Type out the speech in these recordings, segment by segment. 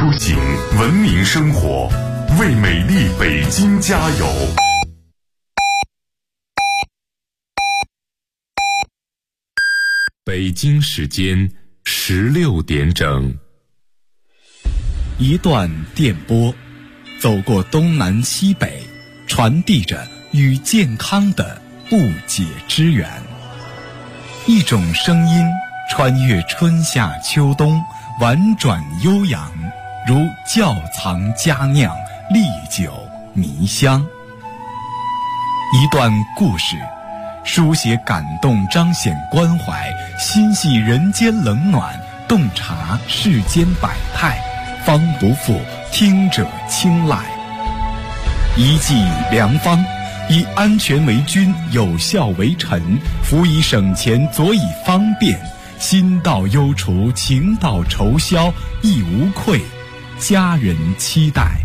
出行，文明生活，为美丽北京加油！北京时间16点整。 一段电波，走过东南西北，传递着与健康的不解之缘。一种声音穿越春夏秋冬，婉转悠扬，如窖藏佳酿，历久弥香。一段故事，书写感动，彰显关怀，心系人间冷暖，洞察世间百态，方不负听者青睐。一剂良方，以安全为君，有效为臣，辅以省钱，佐以方便，心到忧除，情到愁消，亦无愧，家人期待。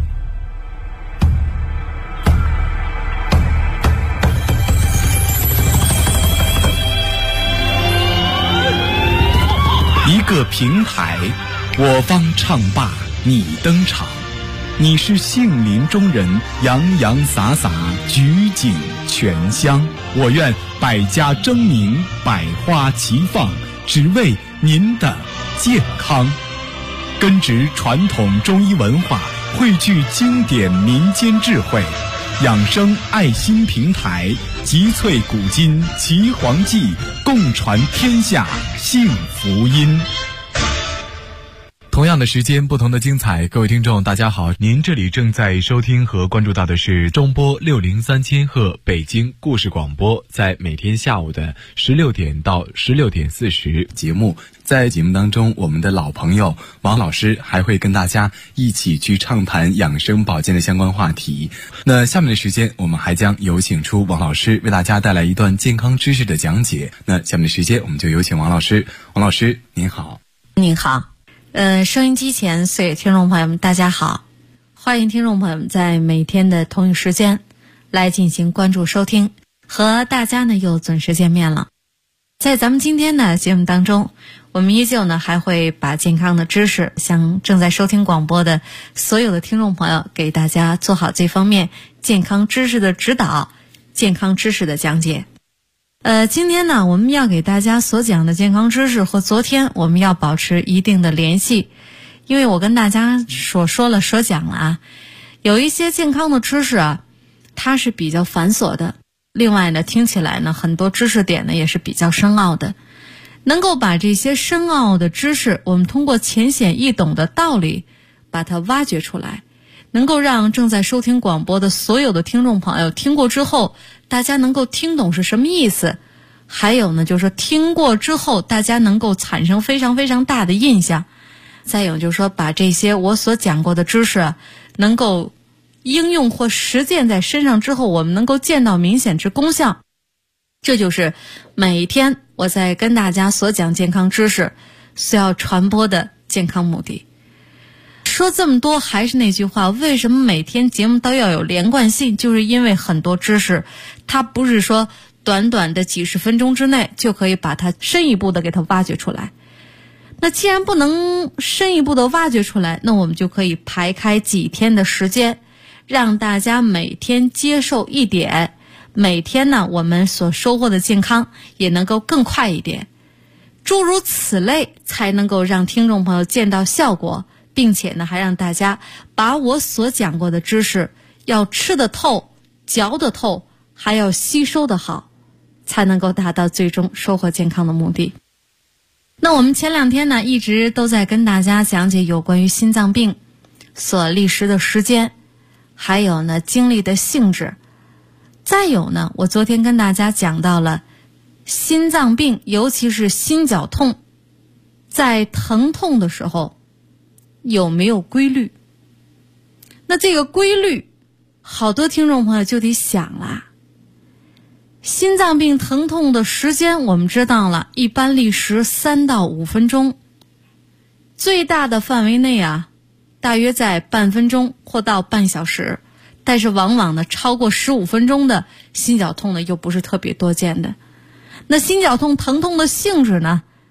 一个平台，我方唱罢你登场，你是杏林中人，洋洋洒洒，举景全香。我愿百家争鸣，百花齐放，只为您的健康。根植传统中医文化，汇聚经典民间智慧，养生爱心平台，集萃古今奇黄记，共传天下幸福音。同样的时间，不同的精彩，各位听众大家好，您这里正在收听和关注到的是中波603千赫北京故事广播，在每天下午的16点到16点40节目。在节目当中，我们的老朋友王老师还会跟大家一起去畅谈养生保健的相关话题。那下面的时间，我们还将有请出王老师为大家带来一段健康知识的讲解。那下面的时间，我们就有请王老师。王老师您好。 您好。收音机前所有听众朋友们大家好，欢迎听众朋友们在每天的同一时间来进行关注收听，和大家呢又准时见面了。在咱们今天的节目当中，我们依旧呢还会把健康的知识向正在收听广播的所有的听众朋友，给大家做好这方面健康知识的指导，健康知识的讲解。今天呢，我们要给大家所讲的健康知识和昨天我们要保持一定的联系，因为我跟大家所讲了啊，有一些健康的知识啊，它是比较繁琐的，另外呢，听起来呢，很多知识点呢也是比较深奥的，能够把这些深奥的知识，我们通过浅显易懂的道理把它挖掘出来，能够让正在收听广播的所有的听众朋友听过之后，大家能够听懂是什么意思，还有呢，就是说听过之后大家能够产生非常非常大的印象，再有就是说把这些我所讲过的知识能够应用或实践在身上之后，我们能够见到明显之功效。这就是每天我在跟大家所讲健康知识所要传播的健康目的。说这么多，还是那句话，为什么每天节目都要有连贯性？就是因为很多知识它不是说短短的几十分钟之内就可以把它深一步的给它挖掘出来。那既然不能深一步的挖掘出来，那我们就可以排开几天的时间，让大家每天接受一点，每天呢我们所收获的健康也能够更快一点，诸如此类，才能够让听众朋友见到效果，并且呢还让大家把我所讲过的知识要吃得透，嚼得透，还要吸收得好，才能够达到最终收获健康的目的。那我们前两天呢一直都在跟大家讲解有关于心脏病所历时的时间，还有呢经历的性质，再有呢我昨天跟大家讲到了心脏病，尤其是心绞痛，在疼痛的时候有没有规律。那这个规律好多听众朋友就得想啦，心脏病疼痛的时间我们知道了，一般历时3到5分钟，最大的范围内啊，大约在半分钟或到半小时，但是往往呢超过15分钟的心绞痛呢又不是特别多见的。那心绞痛疼痛的性质呢，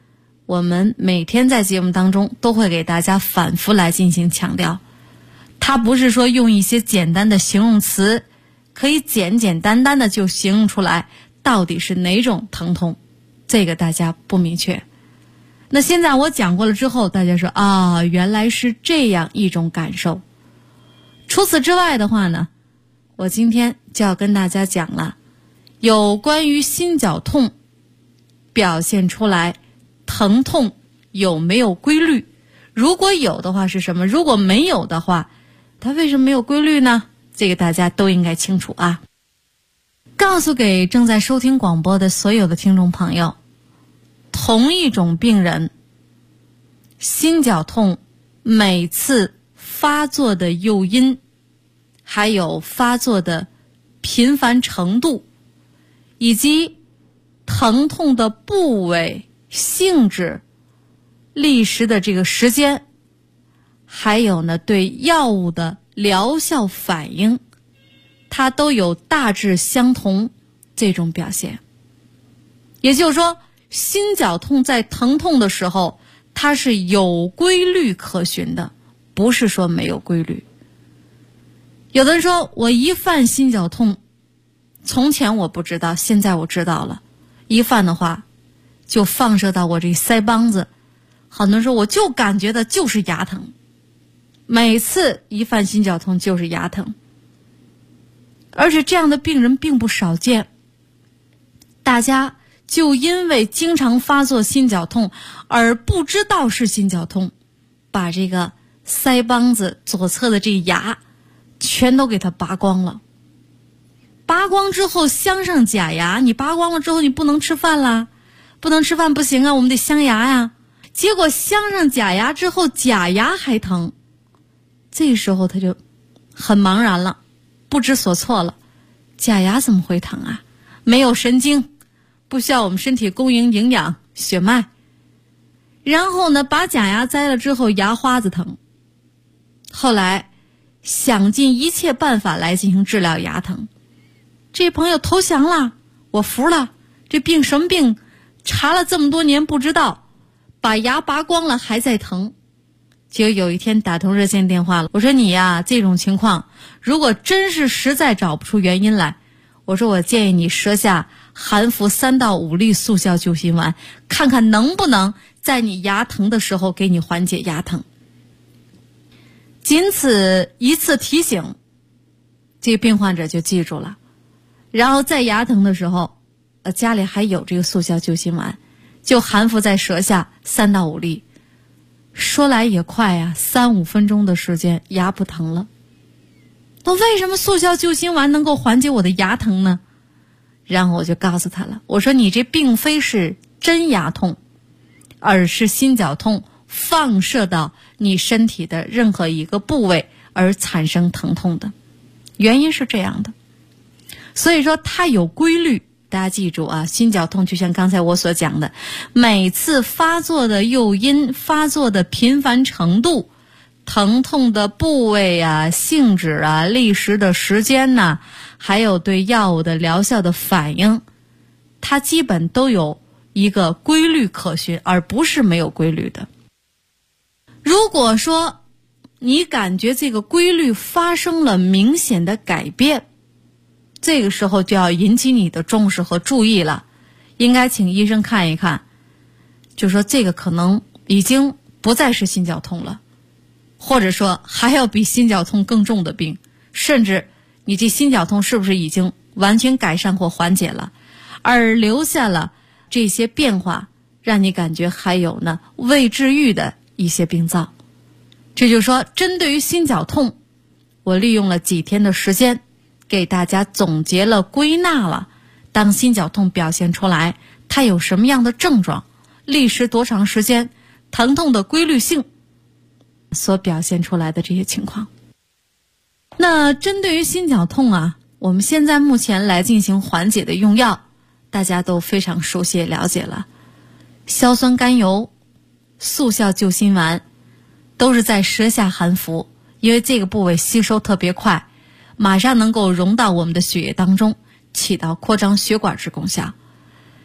我们每天在节目当中都会给大家反复来进行强调，它不是说用一些简单的形容词可以简简单单的就形容出来到底是哪种疼痛，这个大家不明确。那现在我讲过了之后，大家说啊，原来是这样一种感受。除此之外的话呢，我今天就要跟大家讲了，有关于心绞痛表现出来疼痛有没有规律，如果有的话是什么，如果没有的话它为什么没有规律呢？这个大家都应该清楚啊。告诉给正在收听广播的所有的听众朋友，同一种病人心绞痛每次发作的诱因，还有发作的频繁程度，以及疼痛的部位、性质、历时的这个时间，还有呢对药物的疗效反应，它都有大致相同这种表现。也就是说，心绞痛在疼痛的时候，它是有规律可循的，不是说没有规律。有的人说，我一犯心绞痛，从前我不知道，现在我知道了，一犯的话就放射到我这腮帮子，很多人说我就感觉到就是牙疼，每次一犯心绞痛就是牙疼，而且这样的病人并不少见。大家就因为经常发作心绞痛而不知道是心绞痛，把这个腮帮子左侧的这牙全都给它拔光了。拔光之后镶上假牙，你拔光了之后你不能吃饭啦，不能吃饭不行啊，我们得镶牙呀。结果镶上假牙之后假牙还疼，这时候他就很茫然了，不知所措了。假牙怎么会疼啊？没有神经，不需要我们身体供应营养血脉。然后呢，把假牙摘了之后牙花子疼，后来想尽一切办法来进行治疗牙疼。这朋友投降了，我服了，这病什么病，查了这么多年不知道，把牙拔光了还在疼。结果有一天打通热线电话了，我说你呀，这种情况如果真是实在找不出原因来，我说我建议你舌下含服3到5粒速效救心丸，看看能不能在你牙疼的时候给你缓解牙疼。仅此一次提醒，这个病患者就记住了，然后在牙疼的时候家里还有这个速效救心丸，就含服在舌下3到5粒。说来也快呀，3、5分钟的时间牙不疼了。那为什么速效救心丸能够缓解我的牙疼呢？然后我就告诉他了，我说你这并非是真牙痛，而是心绞痛放射到你身体的任何一个部位而产生疼痛的，原因是这样的。所以说它有规律，大家记住啊，心绞痛就像刚才我所讲的，每次发作的诱因、发作的频繁程度、疼痛的部位啊、性质啊、历时的时间呐，还有对药物的疗效的反应，它基本都有一个规律可循，而不是没有规律的。如果说你感觉这个规律发生了明显的改变，这个时候就要引起你的重视和注意了，应该请医生看一看，就说这个可能已经不再是心绞痛了，或者说还要比心绞痛更重的病，甚至你这心绞痛是不是已经完全改善或缓解了，而留下了这些变化，让你感觉还有呢未治愈的一些病灶。这就是说，针对于心绞痛，我利用了几天的时间给大家总结了归纳了，当心绞痛表现出来它有什么样的症状，历时多长时间，疼痛的规律性所表现出来的这些情况。那针对于心绞痛啊，我们现在目前来进行缓解的用药大家都非常熟悉了解了，硝酸甘油、速效救心丸都是在舌下含服，因为这个部位吸收特别快，马上能够融到我们的血液当中，起到扩张血管之功效。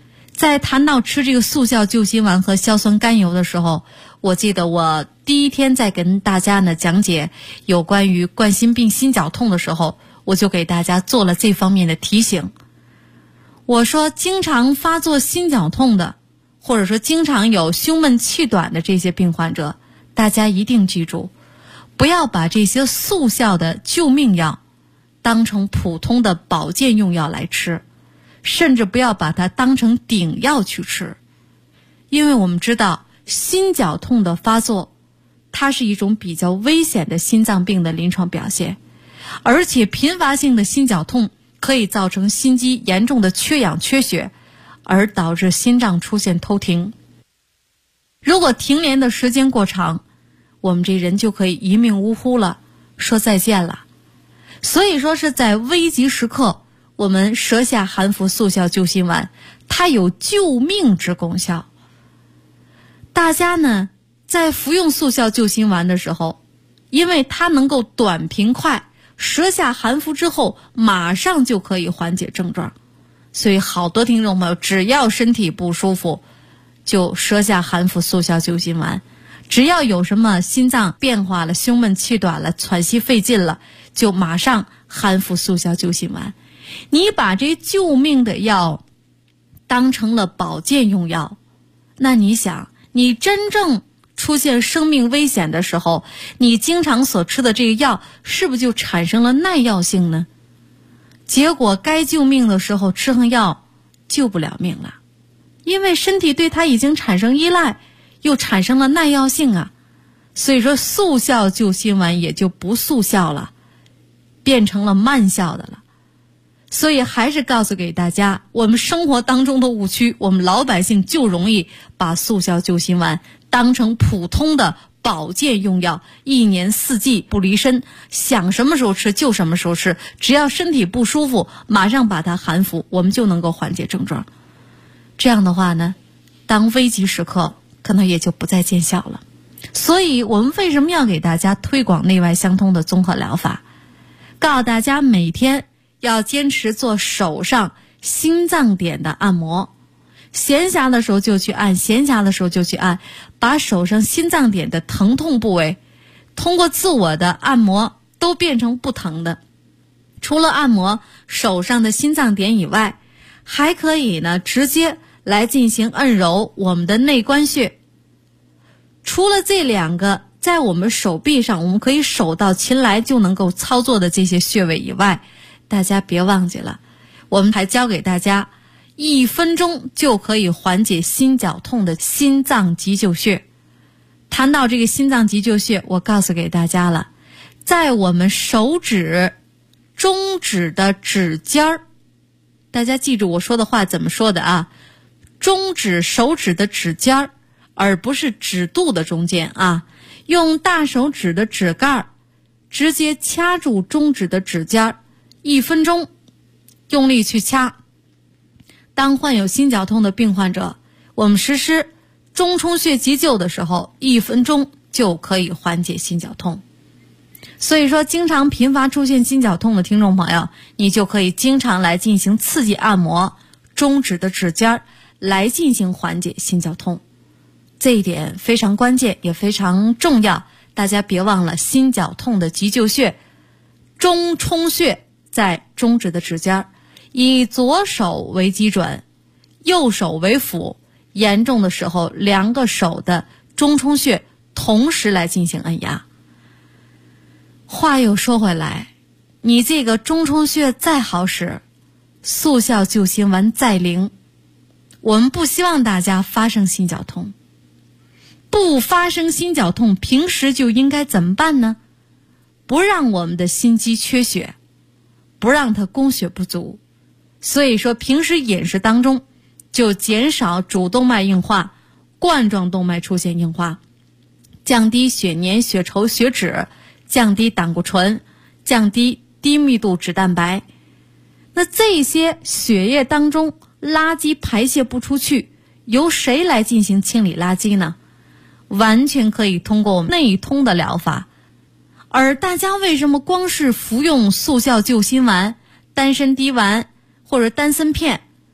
在谈到吃这个速效救心丸和硝酸甘油的时候，我记得我第一天在跟大家呢讲解有关于冠心病心绞痛的时候，我就给大家做了这方面的提醒。我说经常发作心绞痛的，或者说经常有胸闷气短的这些病患者，大家一定记住，不要把这些速效的救命药当成普通的保健用药来吃，甚至不要把它当成顶药去吃。因为我们知道心绞痛的发作，它是一种比较危险的心脏病的临床表现，而且频繁性的心绞痛可以造成心肌严重的缺氧缺血，而导致心脏出现偷停。如果停连的时间过长，我们这人就可以一命呜呼了，说再见了。所以说是在危急时刻，我们舌下含服速效救心丸，它有救命之功效。大家呢在服用速效救心丸的时候，因为它能够短平快，舌下含服之后马上就可以缓解症状，所以好多听众朋友只要身体不舒服就舌下含服速效救心丸，只要有什么心脏变化了，胸闷气短了，喘息费劲了，就马上含服速效救心丸。你把这救命的药当成了保健用药，那你想你真正出现生命危险的时候，你经常所吃的这个药是不是就产生了耐药性呢？结果该救命的时候吃上药救不了命了，因为身体对它已经产生依赖，又产生了耐药性啊。所以说速效救心丸也就不速效了，变成了慢效的了。所以还是告诉给大家，我们生活当中的误区，我们老百姓就容易把速效救心丸当成普通的保健用药，一年四季不离身，想什么时候吃就什么时候吃，只要身体不舒服马上把它含服，我们就能够缓解症状。这样的话呢，当危急时刻可能也就不再见效了。所以我们为什么要给大家推广内外相通的综合疗法，告诉大家每天要坚持做手上心脏点的按摩，闲暇的时候就去按，闲暇的时候就去按，把手上心脏点的疼痛部位通过自我的按摩都变成不疼的。除了按摩手上的心脏点以外，还可以呢直接来进行按揉我们的内关穴。除了这两个在我们手臂上我们可以手到擒来就能够操作的这些穴位以外，大家别忘记了，我们还教给大家1分钟就可以缓解心绞痛的心脏急救穴。谈到这个心脏急救穴，我告诉给大家了，在我们手指中指的指尖儿，大家记住我说的话怎么说的啊？中指手指的指尖儿，而不是指肚的中间啊。用大手指的指盖直接掐住中指的指尖儿，1分钟用力去掐。当患有心绞痛的病患者，我们实施中冲穴急救的时候，1分钟就可以缓解心绞痛。所以说经常频繁出现心绞痛的听众朋友，你就可以经常来进行刺激按摩中指的指尖来进行缓解心绞痛。这一点非常关键也非常重要，大家别忘了心绞痛的急救穴中冲穴在中指的指尖，以左手为基准，右手为辅，严重的时候2个手的中冲穴同时来进行按压。话又说回来，你这个中冲穴再好使，速效救心丸再灵，我们不希望大家发生心绞痛。不发生心绞痛，平时就应该怎么办呢？不让我们的心肌缺血，不让它供血不足。所以说平时饮食当中就减少主动脉硬化、冠状动脉出现硬化，降低血粘、血稠、血脂，降低胆固醇，降低低密度脂蛋白。那这些血液当中垃圾排泄不出去，由谁来进行清理垃圾呢？完全可以通过内通的疗法。而大家为什么光是服用速效救心丸、丹参滴丸或者丹参片，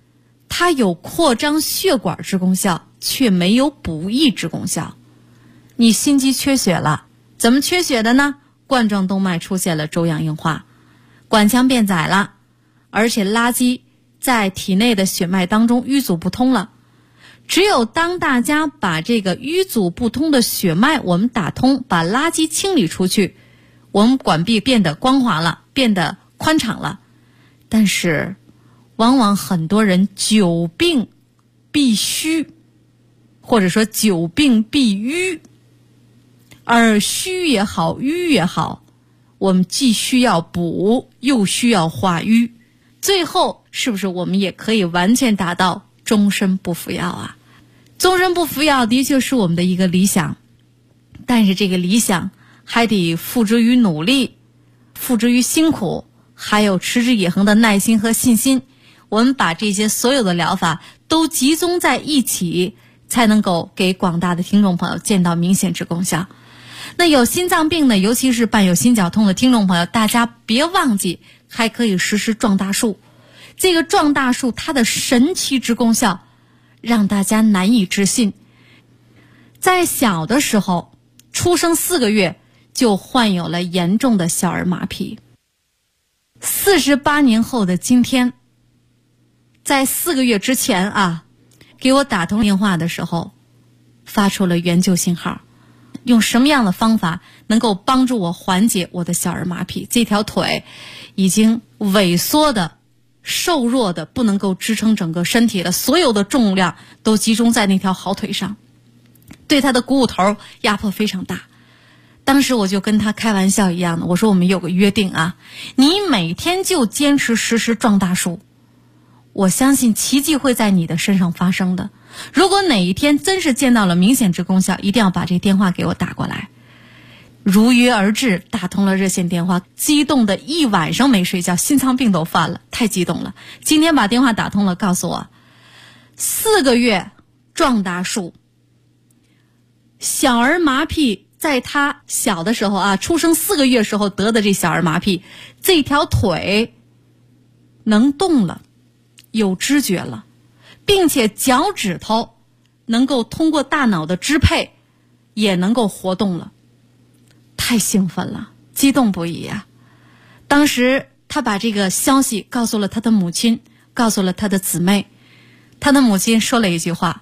它有扩张血管之功效，却没有补益之功效。你心肌缺血了，怎么缺血的呢？冠状动脉出现了粥样硬化，管腔变窄了，而且垃圾在体内的血脉当中淤阻不通了。只有当大家把这个淤阻不通的血脉我们打通，把垃圾清理出去，我们管壁变得光滑了，变得宽敞了。但是往往很多人久病必虚，或者说久病必瘀，而虚也好，瘀也好，我们既需要补，又需要化瘀，最后是不是我们也可以完全达到终身不服药啊？终身不服药的确是我们的一个理想，但是这个理想还得付之于努力，付之于辛苦，还有持之以恒的耐心和信心。我们把这些所有的疗法都集中在一起，才能够给广大的听众朋友见到明显之功效。那有心脏病的，尤其是伴有心绞痛的听众朋友，大家别忘记还可以实施壮大术。这个壮大术它的神奇之功效让大家难以置信。在小的时候，出生4个月就患有了严重的小儿麻痹。48年后的今天，在4个月之前啊，给我打通电话的时候发出了援救信号，用什么样的方法能够帮助我缓解我的小儿麻痹？这条腿已经萎缩的、瘦弱的，不能够支撑整个身体的，所有的重量都集中在那条好腿上，对他的股骨头压迫非常大。当时我就跟他开玩笑一样的，我说我们有个约定啊，你每天就坚持实施壮大术，我相信奇迹会在你的身上发生的。如果哪一天真是见到了明显之功效，一定要把这电话给我打过来。如约而至，打通了热线电话，激动的一晚上没睡觉，心脏病都犯了，太激动了。今天把电话打通了，告诉我4个月壮大术，小儿麻痹，在他小的时候啊，出生4个月时候得的这小儿麻痹，这条腿能动了，有知觉了，并且脚趾头能够通过大脑的支配也能够活动了。太兴奋了，激动不已啊！当时他把这个消息告诉了他的母亲，告诉了他的姊妹。他的母亲说了一句话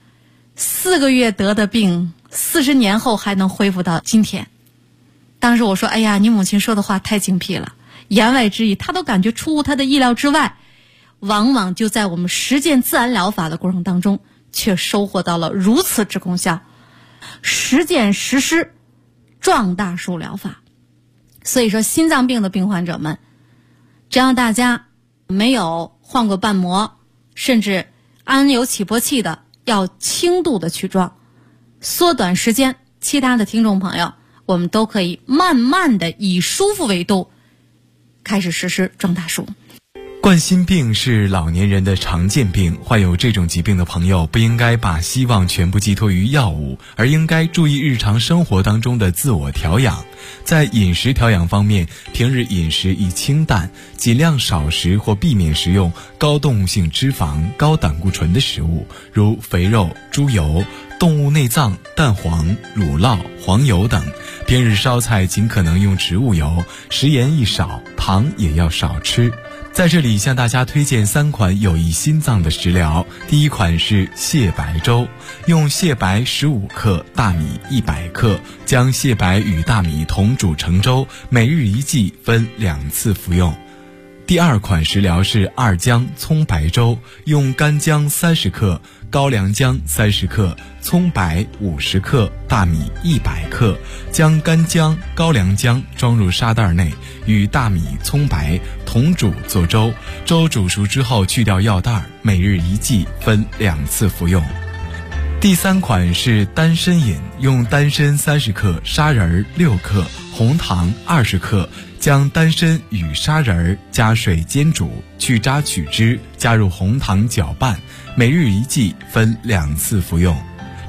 ：4个月得的病，40年后还能恢复到今天。当时我说：哎呀，你母亲说的话太精辟了，言外之意他都感觉出乎他的意料之外。往往就在我们实践自然疗法的过程当中，却收获到了如此之功效。实践实施壮大术疗法。所以说心脏病的病患者们，只要大家没有患过瓣膜，甚至安有起搏器的，要轻度的去壮，缩短时间。其他的听众朋友，我们都可以慢慢的以舒服为度开始实施壮大术。 冠心病是老年人的常见病，患有这种疾病的朋友不应该把希望全部寄托于药物，而应该注意日常生活当中的自我调养。在饮食调养方面，平日饮食宜清淡，尽量少食或避免食用高动物性脂肪、高胆固醇的食物，如肥肉、猪油、动物内脏、蛋黄、乳酪、黄油等。平日烧菜尽可能用植物油，食盐宜少，糖也要少吃。在这里向大家推荐3款有益心脏的食疗。第一款是蟹白粥，用蟹白15克、大米100克，将蟹白与大米同煮成粥，每日1剂，分2次服用。第二款食疗是二姜葱白粥，用干姜30克、高粱姜30克、葱白50克、大米100克，将干姜、高粱姜装入沙袋内，与大米、葱白同煮做粥。粥煮熟之后去掉药袋，每日1剂，分2次服用。第3款是丹参饮，用丹参30克、砂仁6克、红糖20克，将丹参与砂仁加水煎煮，去渣取汁，加入红糖搅拌，每日1剂，分2次服用。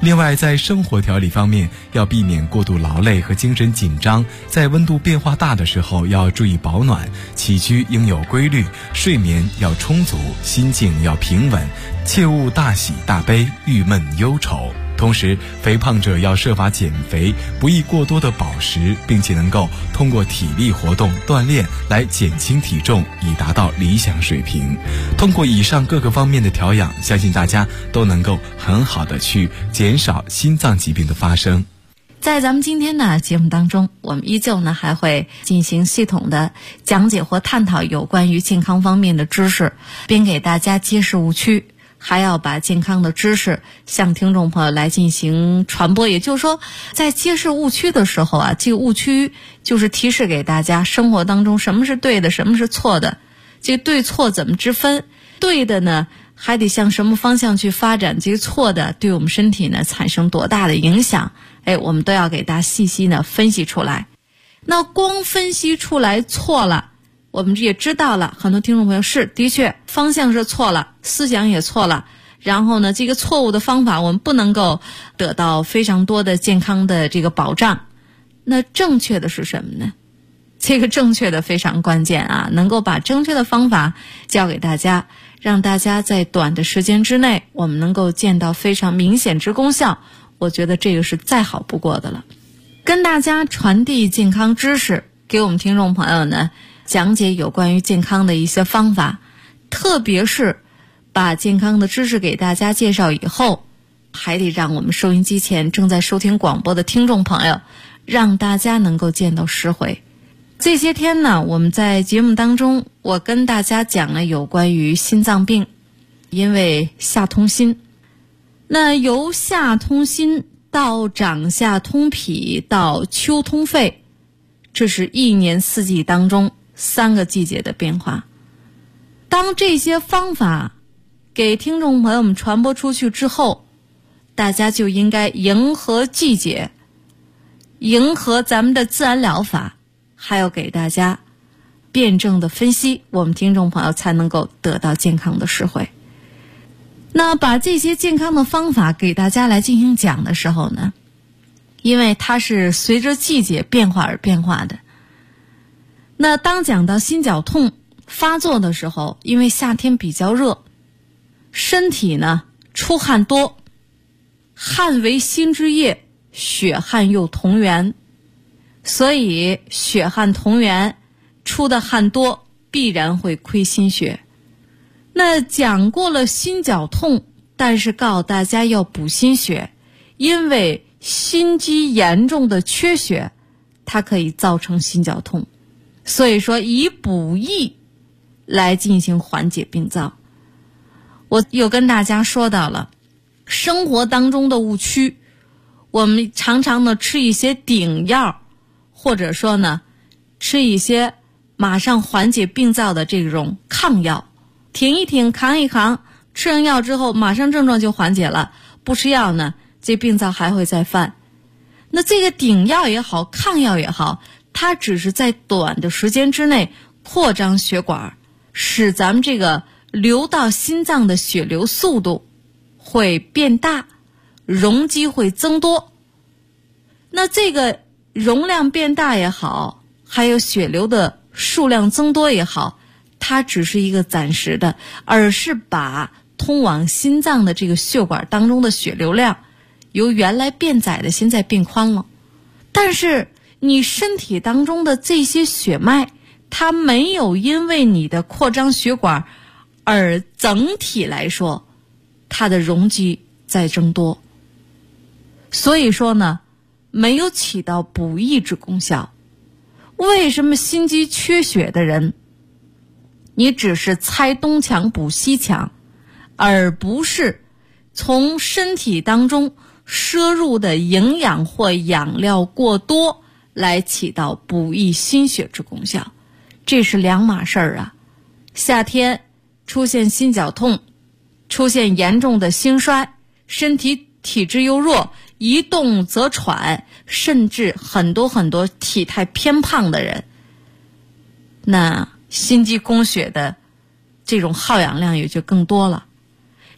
另外，在生活调理方面，要避免过度劳累和精神紧张，在温度变化大的时候要注意保暖，起居应有规律，睡眠要充足，心境要平稳，切勿大喜大悲、郁闷忧愁。同时，肥胖者要设法减肥，不宜过多的饱食，并且能够通过体力活动锻炼来减轻体重，以达到理想水平。通过以上各个方面的调养，相信大家都能够很好的去减少心脏疾病的发生。 在咱们今天的节目当中，我们依旧呢还会进行系统的讲解或探讨有关于健康方面的知识，并给大家揭示误区，还要把健康的知识向听众朋友来进行传播。也就是说，在揭示误区的时候啊，这个误区就是提示给大家生活当中什么是对的，什么是错的，这个对错怎么之分，对的呢还得向什么方向去发展，这个错的对我们身体呢产生多大的影响，我们都要给大家细细呢分析出来。那光分析出来错了，我们也知道了，很多听众朋友的确方向是错了，思想也错了，然后呢这个错误的方法我们不能够得到非常多的健康的这个保障。那正确的是什么呢？这个正确的非常关键啊，能够把正确的方法教给大家，让大家在短的时间之内我们能够见到非常明显之功效，我觉得这个是再好不过的了。跟大家传递健康知识，给我们听众朋友呢讲解有关于健康的一些方法，特别是把健康的知识给大家介绍以后，还得让我们收音机前正在收听广播的听众朋友，让大家能够见到实惠。这些天呢，我们在节目当中我跟大家讲了有关于心脏病，因为下通心，那由下通心到长下通脾到秋通肺，这是一年四季当中3个季节的变化。当这些方法给听众朋友们传播出去之后，大家就应该迎合季节，迎合咱们的自然疗法，还要给大家辩证的分析，我们听众朋友才能够得到健康的实惠。那把这些健康的方法给大家来进行讲的时候呢，因为它是随着季节变化而变化的。那当讲到心绞痛发作的时候，因为夏天比较热，身体呢出汗多，汗为心之液，血汗又同源，所以血汗同源，出的汗多，必然会亏心血。那讲过了心绞痛，但是告诉大家要补心血，因为心肌严重的缺血，它可以造成心绞痛，所以说以补益来进行缓解病灶。我又跟大家说到了生活当中的误区，我们常常呢吃一些顶药，或者说呢吃一些马上缓解病灶的这种抗药，挺一挺扛一扛，吃完药之后马上症状就缓解了，不吃药呢这病灶还会再犯。那这个顶药也好，抗药也好，它只是在短的时间之内扩张血管，使咱们这个流到心脏的血流速度会变大，容积会增多。那这个容量变大也好，还有血流的数量增多也好，它只是一个暂时的，而是把通往心脏的这个血管当中的血流量由原来变窄的现在变宽了。但是你身体当中的这些血脉，它没有因为你的扩张血管而整体来说它的容积在增多，所以说呢没有起到补益之功效。为什么心肌缺血的人你只是拆东墙补西墙，而不是从身体当中摄入的营养或养料过多来起到补益心血之功效？这是两码事儿啊。夏天出现心绞痛，出现严重的心衰，身体体质又弱，一动则喘，甚至很多体态偏胖的人，那心肌供血的这种耗氧量也就更多了。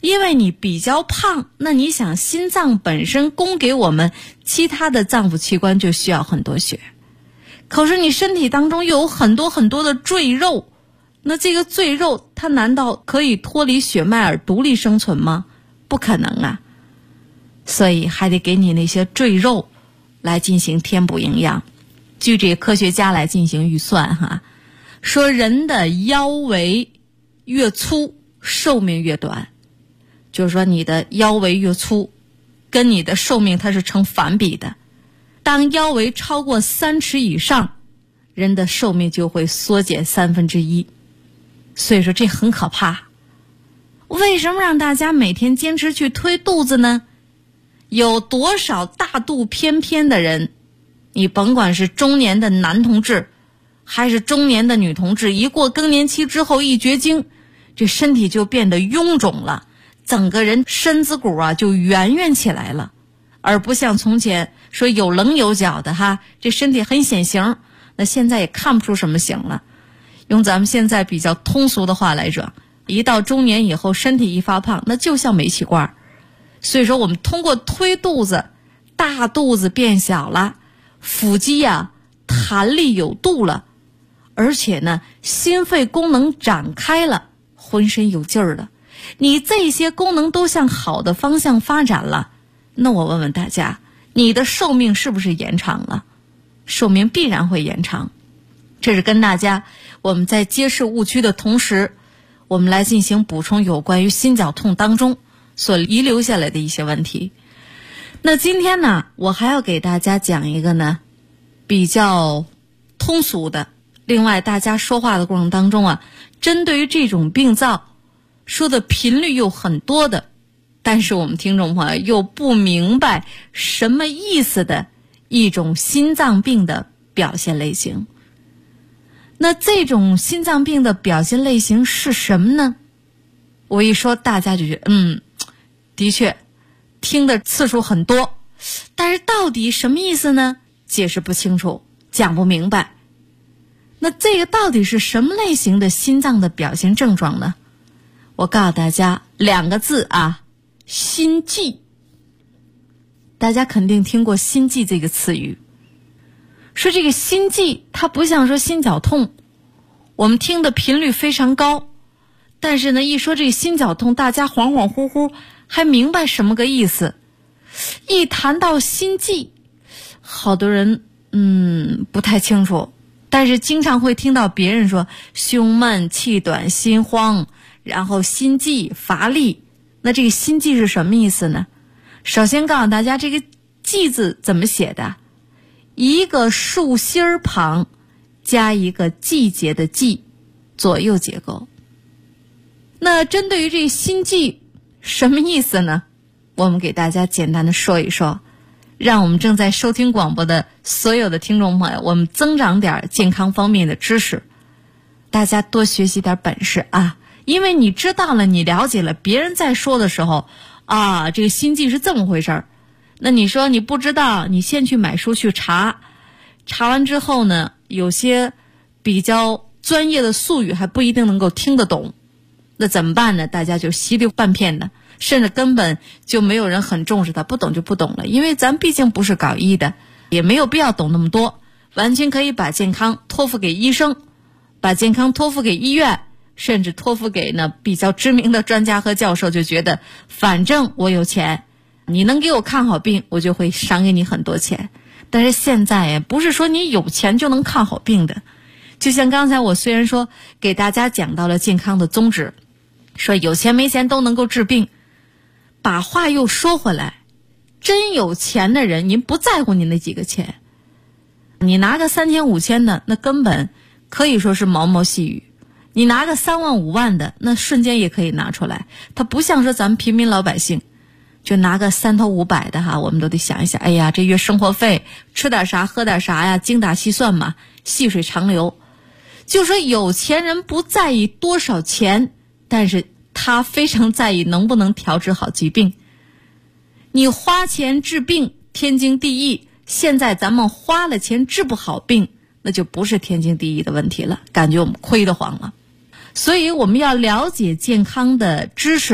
因为你比较胖，那你想心脏本身供给我们其他的脏腑器官就需要很多血，可是你身体当中又有很多很多的赘肉，那这个赘肉它难道可以脱离血脉而独立生存吗？不可能啊，所以还得给你那些赘肉来进行填补营养。据这个科学家来进行预算哈，说人的腰围越粗寿命越短，就是说你的腰围越粗跟你的寿命它是成反比的，当腰围超过3尺以上，人的寿命就会缩减1/3，所以说这很可怕。为什么让大家每天坚持去推肚子呢？有多少大肚翩翩的人，你甭管是中年的男同志还是中年的女同志，一过更年期之后一绝经，这身体就变得臃肿了，整个人身子骨啊就圆圆起来了，而不像从前说有棱有角的哈，这身体很显形，那现在也看不出什么形了。用咱们现在比较通俗的话来说，一到中年以后身体一发胖，那就像煤气罐。所以说我们通过推肚子，大肚子变小了，腹肌啊弹力有度了，而且呢心肺功能展开了，浑身有劲儿了，你这些功能都向好的方向发展了，那我问问大家，你的寿命是不是延长了？寿命必然会延长。这是跟大家我们在揭示误区的同时，我们来进行补充有关于心绞痛当中所遗留下来的一些问题。那今天呢，我还要给大家讲一个呢比较通俗的，另外大家说话的过程当中啊，针对于这种病灶说的频率又很多的，但是我们听众朋友又不明白什么意思的一种心脏病的表现类型。那这种心脏病的表现类型是什么呢？我一说大家就觉得的确听的次数很多，但是到底什么意思呢？解释不清楚，讲不明白。那这个到底是什么类型的心脏的表现症状呢？我告诉大家2个字啊，心悸。大家肯定听过心悸这个词语，说这个心悸它不像说心绞痛，我们听的频率非常高，但是呢一说这个心绞痛，大家恍恍惚惚还明白什么个意思。一谈到心悸，好多人不太清楚，但是经常会听到别人说胸闷、气短、心慌，然后心悸、乏力。那这个心悸是什么意思呢？首先告诉大家，这个悸字怎么写的？一个竖心旁加一个季节的季，左右结构。那针对于这心悸什么意思呢？我们给大家简单的说一说，让我们正在收听广播的所有的听众朋友，我们增长点健康方面的知识，大家多学习点本事啊！因为你知道了，你了解了，别人在说的时候啊，这个心悸是这么回事儿。那你说你不知道，你先去买书去查，查完之后呢，有些比较专业的术语还不一定能够听得懂，那怎么办呢？大家就稀里半片的，甚至根本就没有人很重视它，不懂就不懂了。因为咱毕竟不是搞医的，也没有必要懂那么多，完全可以把健康托付给医生，把健康托付给医院，甚至托付给呢比较知名的专家和教授，就觉得反正我有钱，你能给我看好病，我就会赏给你很多钱。但是现在不是说你有钱就能看好病的。就像刚才我虽然说给大家讲到了健康的宗旨，说有钱没钱都能够治病，把话又说回来，真有钱的人您不在乎你那几个钱，你拿个3000、5000的那根本可以说是毛毛细雨，你拿个3万、5万的那瞬间也可以拿出来。它不像说咱们平民老百姓就拿个3头500的哈，我们都得想一想，哎呀这月生活费吃点啥喝点啥呀，精打细算嘛，细水长流。就说有钱人不在意多少钱，但是他非常在意能不能调治好疾病。你花钱治病天经地义，现在咱们花了钱治不好病，那就不是天经地义的问题了，感觉我们亏得慌了。所以我们要了解健康的知识，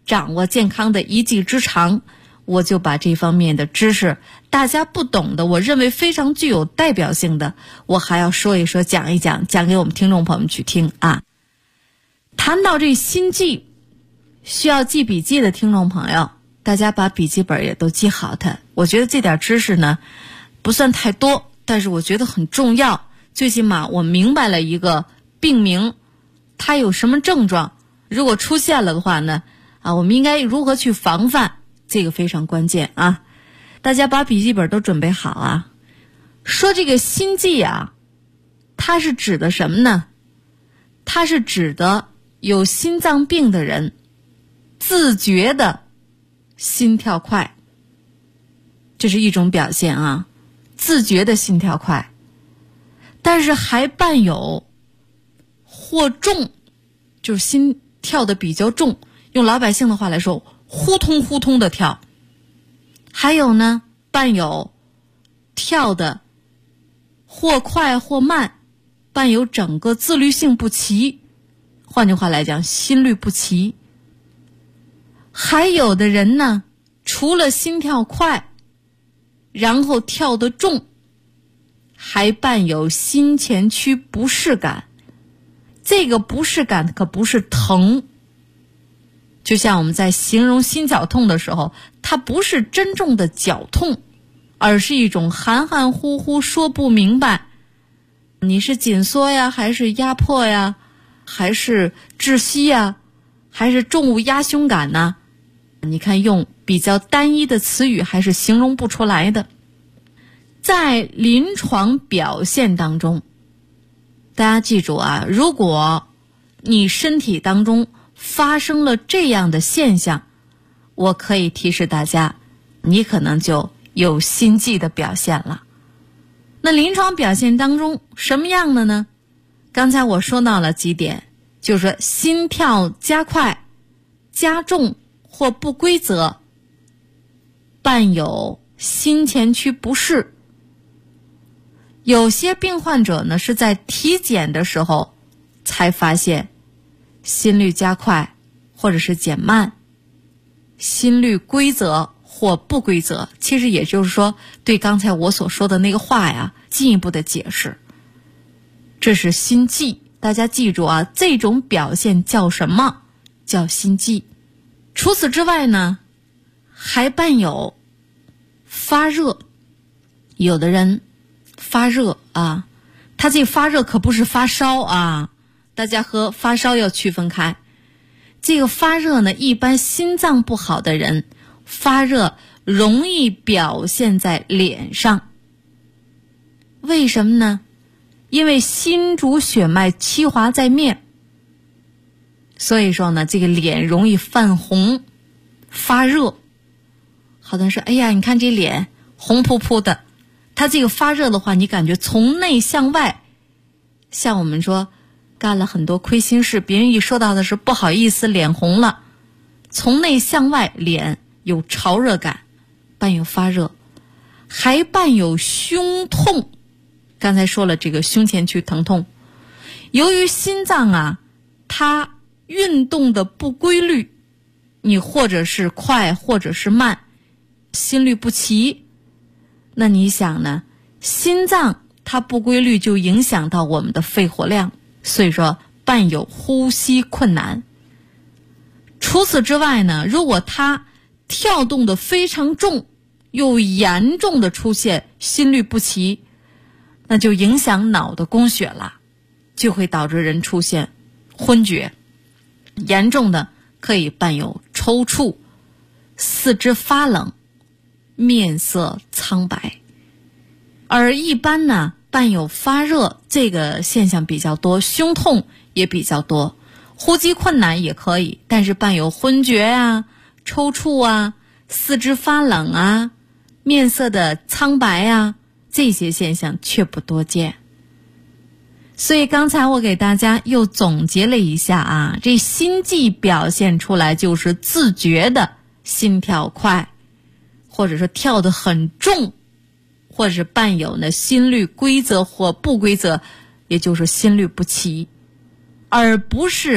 掌握健康的一技之长，我就把这方面的知识，大家不懂的，我认为非常具有代表性的，我还要说一说，讲一讲，讲给我们听众朋友们去听啊。谈到这心悸，需要记笔记的听众朋友，大家把笔记本也都记好它。我觉得这点知识呢，不算太多，但是我觉得很重要。最起码我明白了一个病名，它有什么症状，如果出现了的话呢，我们应该如何去防范，这个非常关键啊。大家把笔记本都准备好啊。说这个心悸啊，它是指的什么呢？它是指的有心脏病的人自觉的心跳快，这是一种表现啊，自觉的心跳快，但是还伴有或重，就是心跳的比较重，用老百姓的话来说，呼通呼通的跳。还有呢，伴有跳的或快或慢，伴有整个自律性不齐，换句话来讲，心律不齐。还有的人呢，除了心跳快，然后跳得重，还伴有心前区不适感。这个不适感可不是疼，就像我们在形容心绞痛的时候，它不是真正的绞痛，而是一种含含糊糊说不明白，你是紧缩呀，还是压迫呀，还是窒息呀，还是重物压胸感呢？你看用比较单一的词语还是形容不出来的。在临床表现当中，大家记住啊，如果你身体当中发生了这样的现象，我可以提示大家，你可能就有心悸的表现了。那临床表现当中什么样的呢？刚才我说到了几点，就是说心跳加快、加重或不规则，伴有心前区不适。有些病患者呢是在体检的时候才发现心率加快或者是减慢，心律规则或不规则，其实也就是说对刚才我所说的那个话呀进一步的解释。这是心悸，大家记住啊，这种表现叫什么？叫心悸。除此之外呢，还伴有发热。有的人发热啊，他这发热可不是发烧啊，大家和发烧要区分开。这个发热呢，一般心脏不好的人发热容易表现在脸上。为什么呢？因为心主血脉七华在面，所以说呢，这个脸容易泛红发热。好多人说，哎呀，你看这脸红扑扑的，他这个发热的话，你感觉从内向外，像我们说干了很多亏心事，别人一说到的是不好意思，脸红了，从内向外脸有潮热感，伴有发热，还伴有胸痛。刚才说了这个胸前区疼痛，由于心脏啊它运动的不规律，你或者是快或者是慢，心律不齐，那你想呢，心脏它不规律就影响到我们的肺活量，所以说伴有呼吸困难。除此之外呢，如果它跳动的非常重，又严重的出现心律不齐，那就影响脑的供血了，就会导致人出现昏厥。严重的可以伴有抽搐、四肢发冷、面色苍白。而一般呢，伴有发热这个现象比较多，胸痛也比较多，呼吸困难也可以，但是伴有昏厥啊、抽搐啊、四肢发冷啊、面色的苍白啊，这些现象却不多见。所以刚才我给大家又总结了一下啊，这心悸表现出来就是自觉的心跳快，或者说跳得很重，或者是伴有呢心律规则或不规则，也就是心律不齐，而不是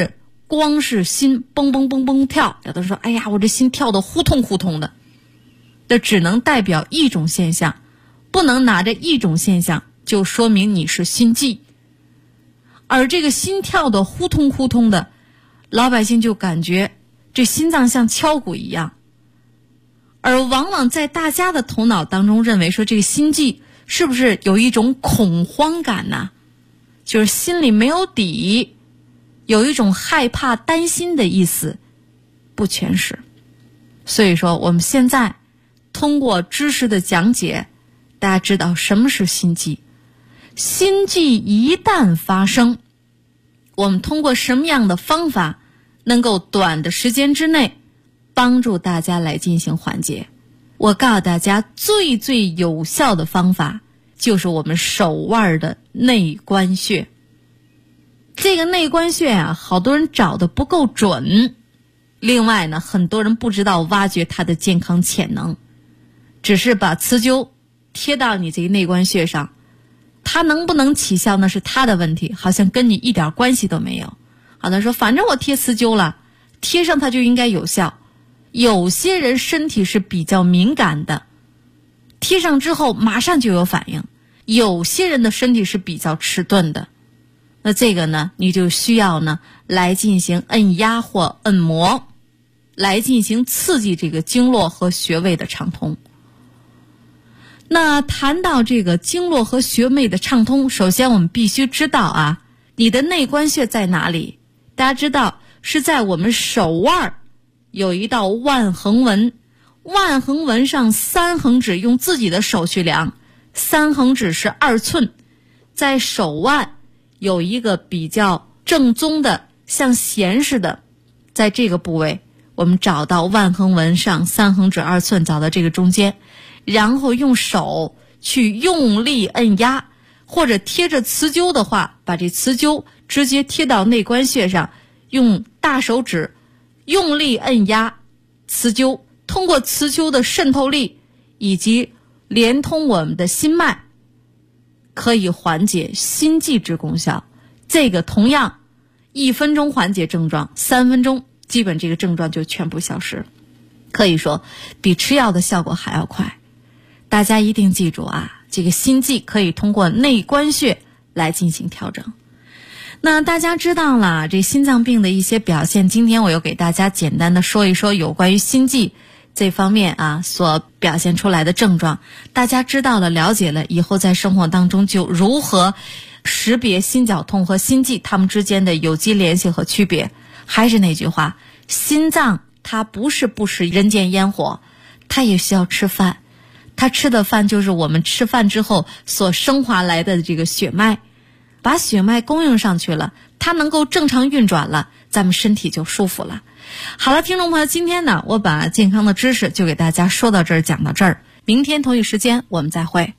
光是心蹦蹦蹦蹦跳，有的人说哎呀我这心跳得呼通呼通的，这只能代表一种现象，不能拿着一种现象就说明你是心悸。而这个心跳的呼通呼通的，老百姓就感觉这心脏像敲鼓一样，而往往在大家的头脑当中认为说这个心悸是不是有一种恐慌感呢？就是心里没有底，有一种害怕担心的意思，不全是。所以说我们现在通过知识的讲解，大家知道什么是心悸。心悸一旦发生，我们通过什么样的方法能够短的时间之内帮助大家来进行缓解？我告诉大家最最有效的方法就是我们手腕的内关穴。这个内关穴啊，好多人找的不够准，另外呢，很多人不知道挖掘它的健康潜能，只是把磁灸贴到你这个内关穴上，它能不能起效那是他的问题，好像跟你一点关系都没有。好的说反正我贴磁灸了，贴上它就应该有效。有些人身体是比较敏感的，贴上之后马上就有反应，有些人的身体是比较迟钝的，那这个呢你就需要呢来进行按压或按摩，来进行刺激这个经络和穴位的畅通。那谈到这个经络和穴位的畅通，首先我们必须知道啊，你的内关穴在哪里？大家知道是在我们手腕有一道腕横纹，腕横纹上3横指，用自己的手去量，3横指是2寸，在手腕有一个比较正宗的像弦似的，在这个部位我们找到腕横纹上3横指2寸，找到这个中间，然后用手去用力按压，或者贴着磁灸的话，把这磁灸直接贴到内关穴上，用大手指用力按压磁灸，通过磁灸的渗透力以及连通我们的心脉，可以缓解心悸之功效。这个同样1分钟缓解症状，3分钟基本这个症状就全部消失，可以说比吃药的效果还要快。大家一定记住啊，这个心悸可以通过内关穴来进行调整。那大家知道了这心脏病的一些表现，今天我又给大家简单的说一说有关于心悸这方面啊所表现出来的症状。大家知道了了解了以后，在生活当中就如何识别心绞痛和心悸它们之间的有机联系和区别。还是那句话，心脏它不是不食人间烟火，它也需要吃饭，它吃的饭就是我们吃饭之后所升华来的这个血脉，把血脉供应上去了，它能够正常运转了，咱们身体就舒服了。好了，听众朋友，今天呢我把健康的知识就给大家说到这儿，讲到这儿，明天同一时间我们再会。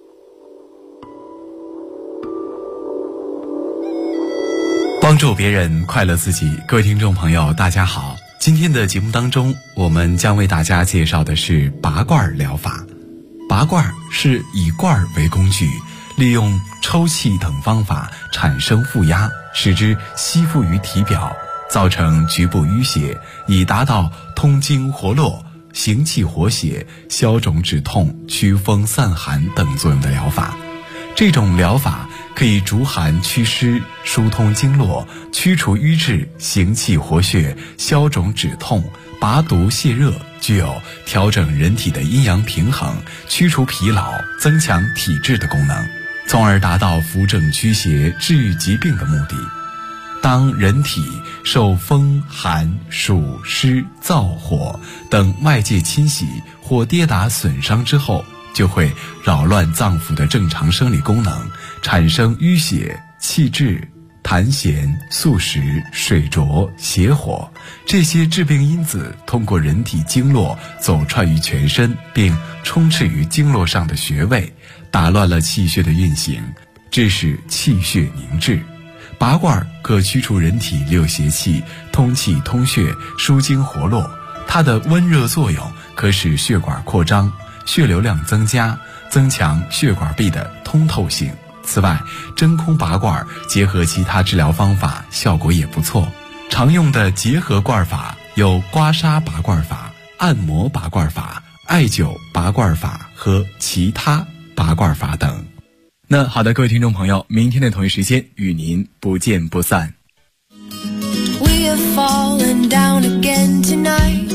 帮助别人，快乐自己。各位听众朋友大家好，今天的节目当中，我们将为大家介绍的是拔罐疗法。拔罐是以罐为工具，利用抽气等方法产生负压，使之吸附于体表，造成局部淤血，以达到通经活络、行气活血、消肿止痛、驱风散寒等作用的疗法。这种疗法可以逐寒祛湿、疏通经络、驱除瘀滞、行气活血、消肿止痛、拔毒泻热，具有调整人体的阴阳平衡、驱除疲劳、增强体质的功能，从而达到扶正驱邪、治愈疾病的目的。当人体受风寒暑湿燥火等外界侵袭或跌打损伤之后，就会扰乱脏腑的正常生理功能，产生淤血、气滞、痰涎、宿食、水浊、邪火，这些致病因子通过人体经络走串于全身，并充斥于经络上的穴位，打乱了气血的运行，致使气血凝滞。拔罐可驱除人体6邪气，通气通血，疏经活络。它的温热作用可使血管扩张，血流量增加，增强血管壁的通透性。此外，真空拔罐结合其他治疗方法，效果也不错。 常用的结合罐法有刮痧拔罐法、按摩拔罐法、艾灸拔罐法和其他拔罐法等。那好的，各位听众朋友，明天的同一时间与您不见不散。 We have fallen down again tonight.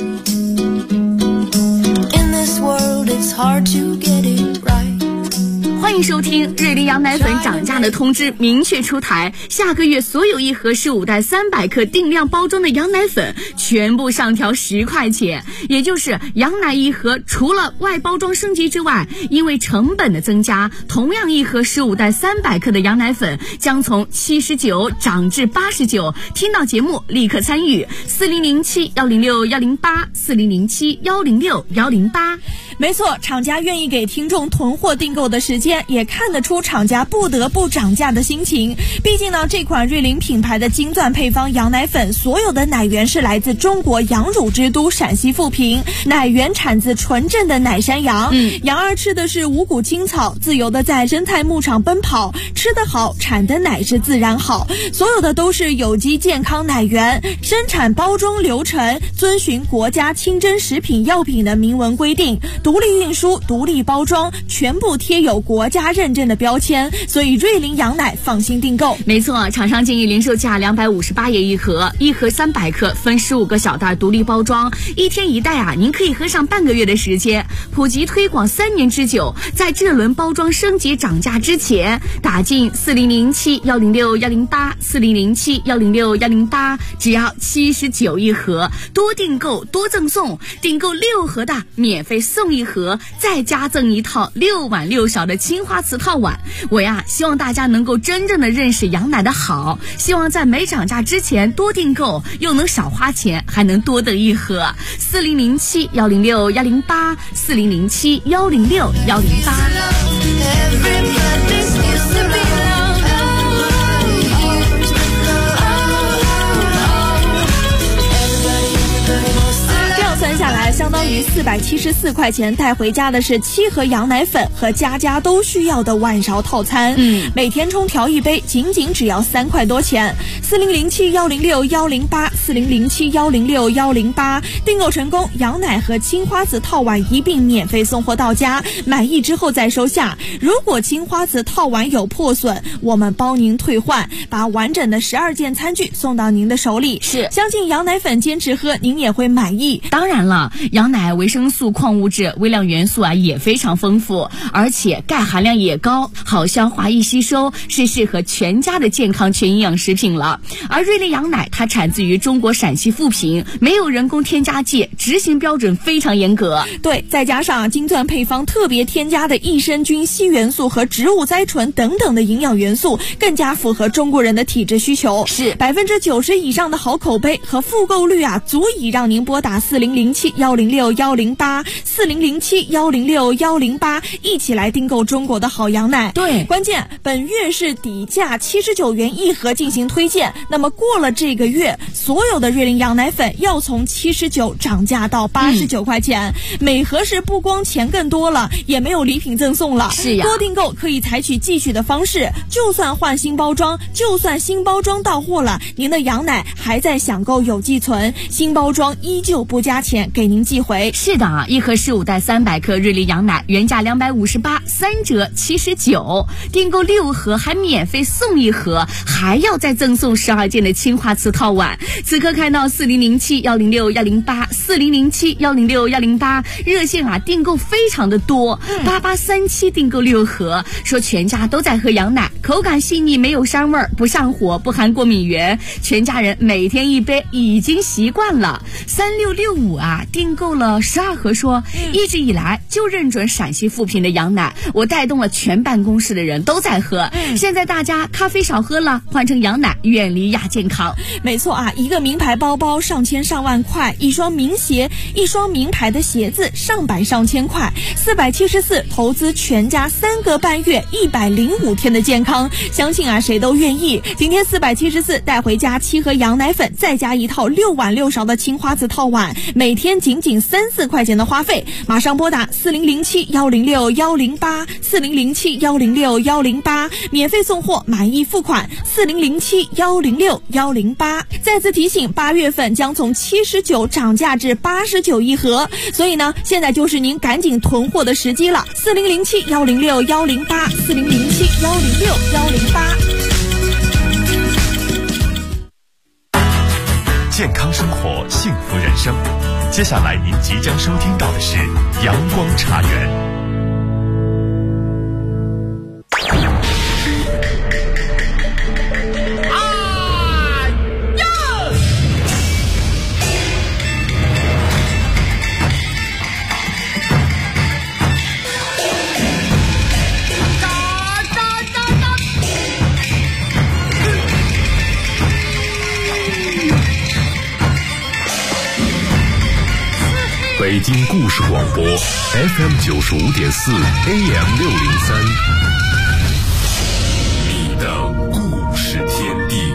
In this world it's hard to get it right. 欢迎收听瑞林羊奶粉涨价的通知明确出台，下个月所有一盒15袋300克定量包装的羊奶粉全部上调10块钱，也就是羊奶一盒除了外包装升级之外，因为成本的增加，同样一盒15袋300克的羊奶粉将从79涨至89。听到节目立刻参与4007-106-108，4007-106-108。 没错，厂家愿意给听众囤货订购的时间，也看得出厂家不得不涨价的心情。毕竟呢，这款瑞麟品牌的金钻配方羊奶粉，所有的奶源是来自中国羊乳之都陕西富平，奶源产自纯正的奶山羊。羊儿吃的是五谷青草，自由的在生态牧场奔跑，吃得好，产的奶是自然好，所有的都是有机健康奶源，生产包装流程遵循国家清真食品药品的明文规定，独立运输、独立包装，全部贴有国家认证的标签，所以瑞麟羊奶放心订购。 没错，厂商建议零售价258元一盒，一盒300克，分15个小袋，独立包装，1天1袋啊，您可以喝上半个月的时间。普及推广3年之久，在这轮包装升级涨价之前，打进4007-106-108，4007-106-108，只要79一盒，多订购多赠送，订购6盒的免费送一盒，再加赠一套6碗6勺的青花瓷套碗。我呀，希望大家能够真正的认识羊奶的好，希望在没涨价之前多订购，又能少花钱，还能多得一盒。4007-106-108，4007-106-108。 算下来相当于474块钱，带回家的是7盒羊奶粉和家家都需要的碗勺套餐。每天冲调一杯，仅只要3块多钱。4007-106-108，4007-106-108，订购成功，羊奶和青花瓷套碗一并免费送货到家，满意之后再收下。如果青花瓷套碗有破损，我们帮您退换，把完整的12件餐具送到您的手里。 是， 相信羊奶粉坚持喝，您也会满意。 当然了，羊奶维生素、矿物质、微量元素啊也非常丰富，而且钙含量也高，好消化易吸收，是适合全家的健康全营养食品了。而瑞麟羊奶它产自于中国陕西富平，没有人工添加剂，执行标准非常严格。 对，再加上金钻配方特别添加的益生菌、硒元素和植物甾醇等等的营养元素，更加符合中国人的体质需求。 是 90%以上的好口碑和复购率啊，足以让您拨打4007-106-108，4007-106-108，一起来订购中国的好羊奶。 对， 关键本月是底价79元一盒进行推荐，那么过了这个月，所有的瑞麟羊奶粉要从79涨价到89块钱，每盒是不光钱更多了，也没有礼品赠送了。 是呀， 多订购可以采取继续的方式，就算换新包装，就算新包装到货了，您的羊奶还在享购有寄存，新包装依旧不加钱给您寄回。 是的啊，一盒15袋300克瑞麟羊奶原价258，3折79，订购6盒还免费送一盒，还要再赠送12件的青花瓷套碗。此刻看到4007-106-108，4007-106-108，热线啊订购非常的多，8837订购6盒，说全家都在喝羊奶，口感细腻，没有膻味，不上火，不含过敏源，全家人每天一杯已经习惯了。3665啊订购了12盒，说一直以来就认准陕西富平的羊奶，我带动了全办公室的人都在喝，现在大家咖啡少喝了，换成羊奶，远离亚健康。 没错啊，一个名牌包包上千上万块，一双名鞋，一双名牌的鞋子上百上千块，474投资全家3个半月105天的健康，相信啊谁都愿意。今天474带回家7盒羊奶粉，再加一套6碗6勺的青花瓷套碗，每天仅3 3-4块钱的花费，马上拨打4007-106-108，4007-106-108，免费送货，满意付款，4007-106-108。再次提醒，8月份将从79涨价至89一盒，所以呢，现在就是您赶紧囤货的时机了。4007-106-108，4007-106-108。 健康生活，幸福人生。接下来您即将收听到的是阳光茶园。北京故事广播 FM 95.4 AM 603，你的故事天地。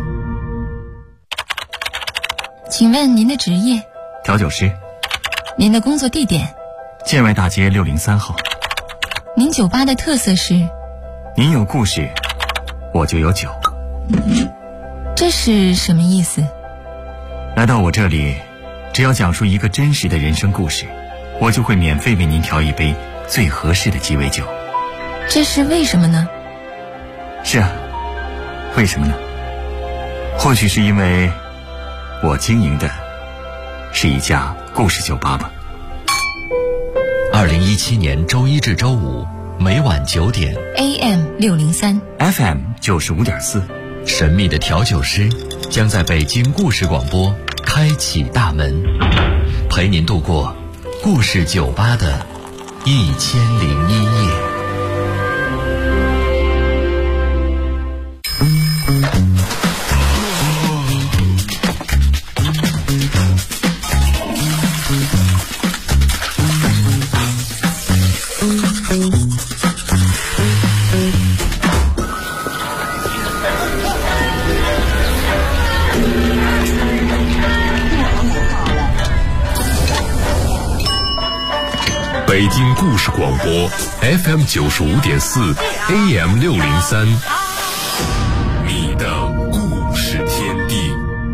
请问您的职业？ 调酒师。 您的工作地点？ 建外大街603号。 您酒吧的特色是？ 您有故事，我就有酒。 这是什么意思？ 来到我这里，只要讲述一个真实的人生故事，我就会免费为您调一杯最合适的鸡尾酒。 这是为什么呢？ 是啊，为什么呢？或许是因为我经营的是一家故事酒吧吧。 2017年周一至周五每晚9点 AM 603 FM 95.4， 神秘的调酒师将在北京故事广播开启大门，陪您度过故事酒吧的1001夜。 北京故事广播 FM 95.4 AM 603，你的故事天地。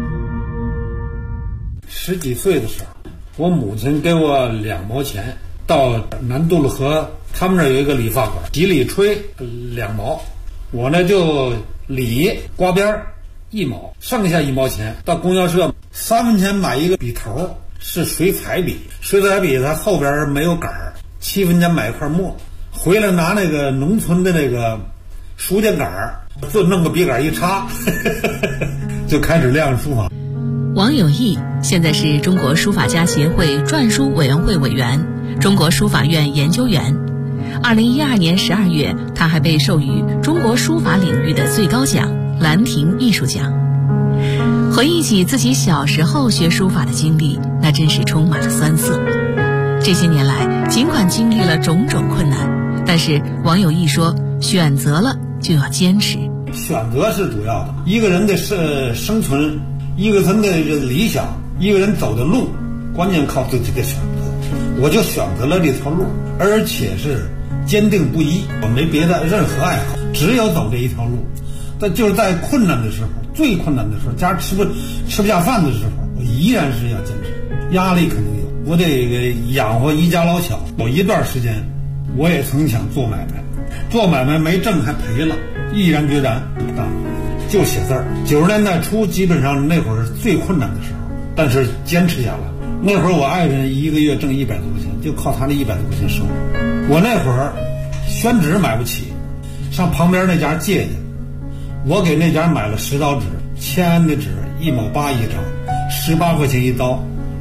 10几岁的时候，我母亲给我2毛钱，到南渡路河他们那儿有一个理发馆，几里吹2毛，我呢就理刮边1毛，剩下1毛钱到供销社3分钱买一个笔头，是水彩笔，水彩笔它后边没有杆儿，7分钱买一块墨，回来拿那个农村的那个书架杆儿，就弄个笔杆一插就开始练书法。 王有义现在是中国书法家协会篆书委员会委员，中国书法院研究员。2012年12月，他还被授予中国书法领域的最高奖兰亭艺术奖。回忆起自己小时候学书法的经历，那真是充满了酸涩。这些年来，尽管经历了种种困难，但是王有义说，选择了就要坚持。 选择是主要的，一个人的生存，一个人的理想，一个人走的路，关键靠自己的选择。我就选择了这条路，而且是坚定不移，我没别的任何爱好，只有走这一条路。但就是在困难的时候，最困难的时候，家吃不下饭的时候，我依然是要坚持。压力肯定有，我得养活一家老小。有一段时间，我也曾想做买卖，做买卖没挣还赔了，毅然决然就写字儿。90年代初，基本上那会儿是最困难的时候，但是坚持下来。那会儿我爱人一个月挣100多块钱，就靠他那100多块钱生活。我那会儿宣纸买不起，上旁边那家借去，我给那家买了10刀纸，签的纸1毛8一张，18块钱一刀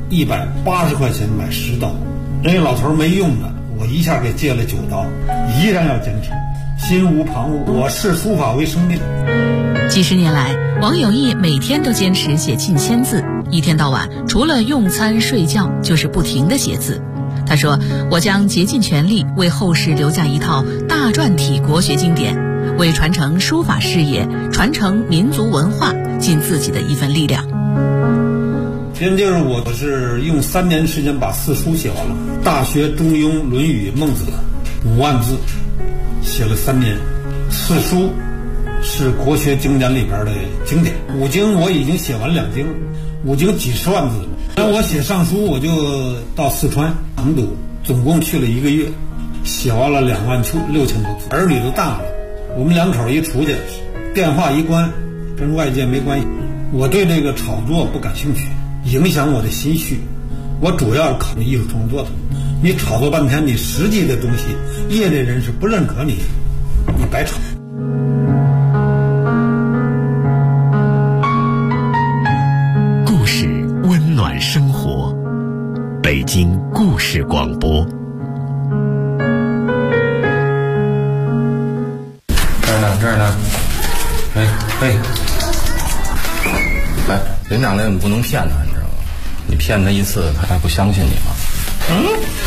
，180块钱买10刀。人家老头没用的，我一下给借了9刀，依然要坚持，心无旁骛。我视书法为生命。 几十年来，王有义每天都坚持写近1000字，一天到晚除了用餐睡觉就是不停地写字。他说，我将竭尽全力为后世留下一套大篆体国学经典，为传承书法事业、传承民族文化尽自己的一份力量。 编就是我是用3年时间把4书写完了，《大学》《中庸》《论语》《孟子》5万字，写了3年。4书是国学经典里边的经典，5经我已经写完2经，5经几十万字了。然后我写上书，我就到四川成都，总共去了1个月，写完了26000多字。儿女都大了，我们2口一出去，电话一关，跟外界没关系。我对这个炒作不感兴趣，影响我的心绪。我主要考虑艺术创作的。你炒作半天，你实际的东西，业内人士不认可你，你白炒。 故事温暖生活，北京故事广播。 这儿呢，哎，连长来，你不能骗他，你知道吗？你骗他一次，他还不相信你吗？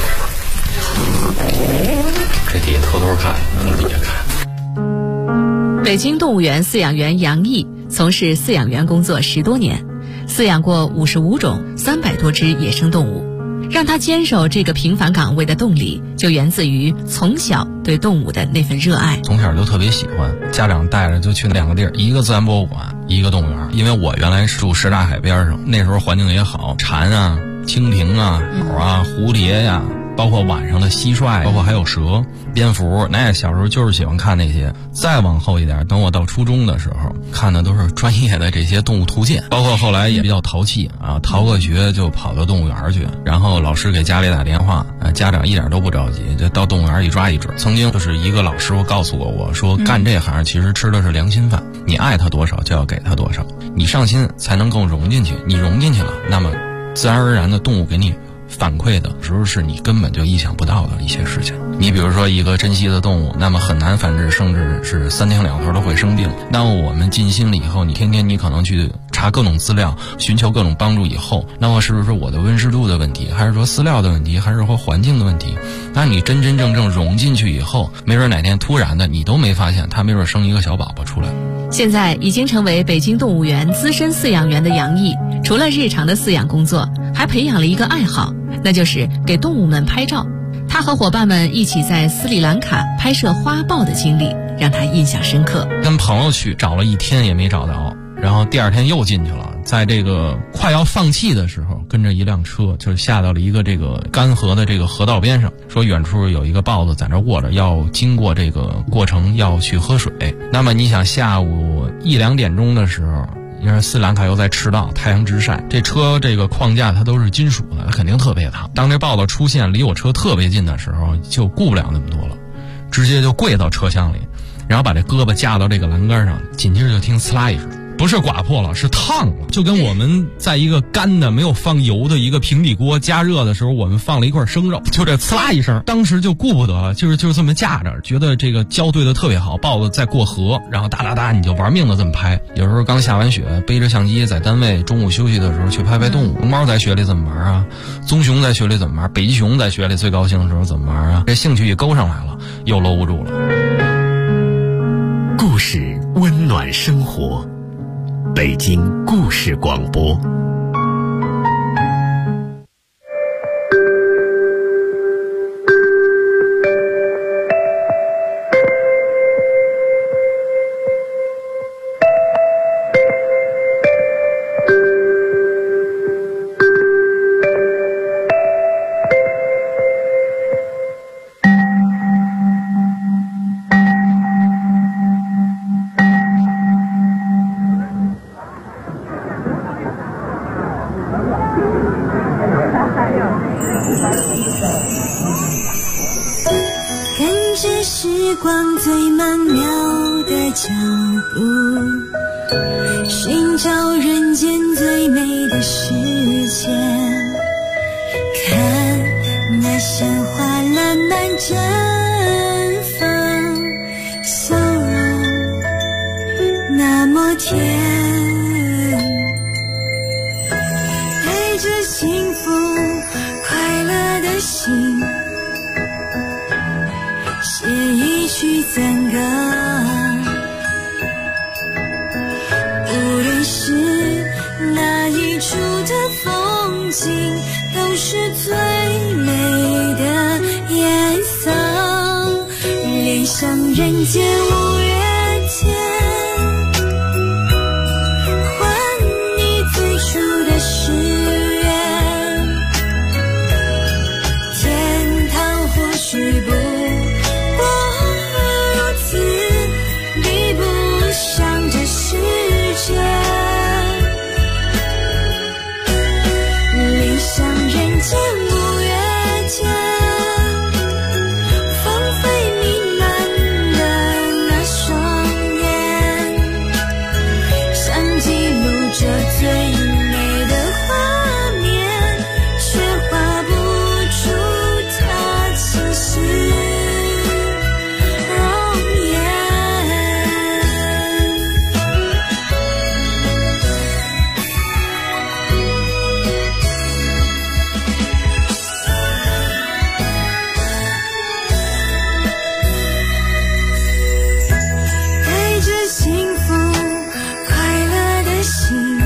这底下偷偷看，从底下看。 北京动物园饲养员杨毅从事饲养员工作10多年，饲养过55种300多只野生动物。让他坚守这个平凡岗位的动力，就源自于从小对动物的那份热爱。 从小就特别喜欢，家长带着就去2个地儿，一个自然博物馆，一个动物园。因为我原来住什刹海边上，那时候环境也好，蝉啊、蜻蜓啊、鸟啊、蝴蝶呀，包括晚上的蟋蟀，包括还有蛇、蝙蝠，那小时候就是喜欢看那些。再往后一点，等我到初中的时候，看的都是专业的这些动物图鉴，包括后来也比较淘气啊，逃个学就跑到动物园去，然后老师给家里打电话，家长一点都不着急，就到动物园一抓一准。曾经就是一个老师傅告诉我说，干这行其实吃的是良心饭，你爱他多少就要给他多少，你上心才能够融进去，你融进去了，那么自然而然的动物给你反馈的时候是你根本就意想不到的一些事情。你比如说一个珍稀的动物，那么很难繁殖，甚至是3天2头都会生病。那么我们尽心了以后，你天天你可能去查各种资料，寻求各种帮助以后，那么是不是我的温湿度的问题，还是说饲料的问题，还是说环境的问题？那你真真正正融进去以后，没准哪天突然的你都没发现，它没准生一个小宝宝出来。 现在已经成为北京动物园资深饲养员的杨毅，除了日常的饲养工作，还培养了一个爱好，那就是给动物们拍照。他和伙伴们一起在斯里兰卡拍摄花豹的经历让他印象深刻。 跟朋友去找了1天也没找到，然后第2天又进去了，在这个快要放弃的时候，跟着一辆车就下到了一个这个干涸的这个河道边上，说远处有一个豹子在那卧着，要经过这个过程要去喝水。那么你想下午1、2点钟的时候，因为斯里兰卡又在赤道，太阳直晒，这车这个框架它都是金属的，它肯定特别烫。当这豹子出现离我车特别近的时候，就顾不了那么多了，直接就跪到车厢里，然后把这胳膊架到这个栏杆上，紧接着就听呲啦一声，不是刮破了，是烫了，就跟我们在一个干的没有放油的一个平底锅加热的时候，我们放了一块生肉，就这呲啦一声，当时就顾不得了，就是这么架着，觉得这个胶对的特别好，豹子在过河，然后哒哒哒你就玩命的这么拍。有时候刚下完雪，背着相机在单位中午休息的时候去拍拍动物。龙猫在雪里怎么玩啊？棕熊在雪里怎么玩？北极熊在雪里最高兴的时候怎么玩啊？这兴趣一勾上来了，又搂不住了。 故事温暖生活，北京故事广播。 时光最曼妙的脚步，寻找人间最美的世界。看那鲜花烂漫绽放，笑容那么甜，带着幸福快乐的心，写一曲赞歌，无论是哪一处的风景都是最美的颜色，恋上人间五月天，还你最初的誓言。天堂或许不过如此，比不上这世界。恋上人间五月天，芳菲弥漫的那双眼，想记录这最美的画面，却画不出它清晰容颜。带着幸福快乐的心，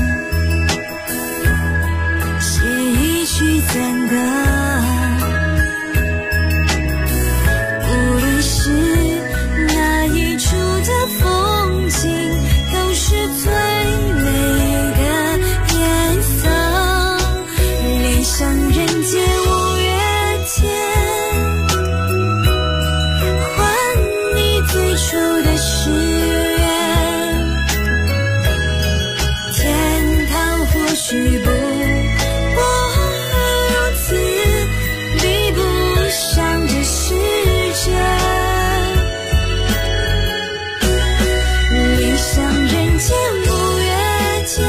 写一曲赞歌。无论是哪一处的风景，都是最美的颜色。恋上人间五月天，还你最初的誓言。天堂或许不过如此，比不上这世界。恋上人间五月天，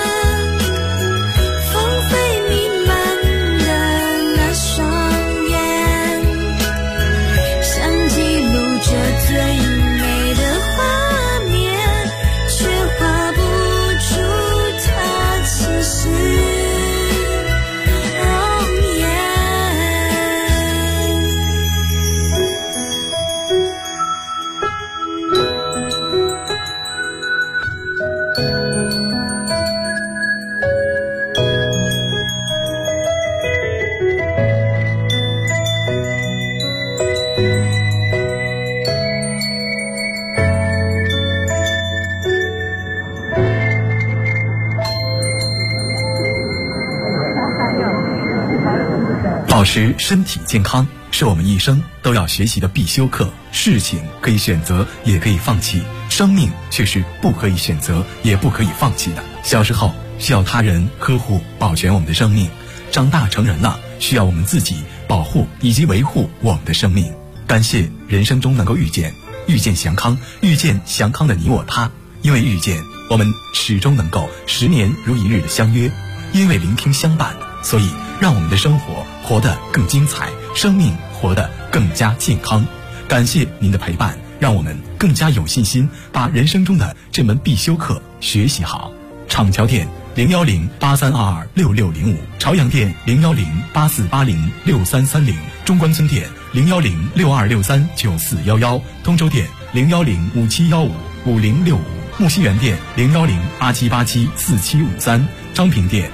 芳菲弥漫的那双眼，想记录这最美的画面，却画不出它清晰容颜。 保持身体健康是我们一生都要学习的必修课。事情可以选择，也可以放弃，生命却是不可以选择，也不可以放弃的。小时候需要他人呵护保全我们的生命，长大成人了需要我们自己保护以及维护我们的生命。感谢人生中能够遇见祥康，遇见祥康的你我他。因为遇见，我们始终能够10年如一日的相约；因为聆听相伴，所以让我们的生活活得更精彩，生命活得更加健康。感谢您的陪伴，让我们更加有信心把人生中的这门必修课学习好。厂桥店01083226605，朝阳店01084806330，中关村店01062639411，通州店01057155065，木樨园店01087874753，昌平店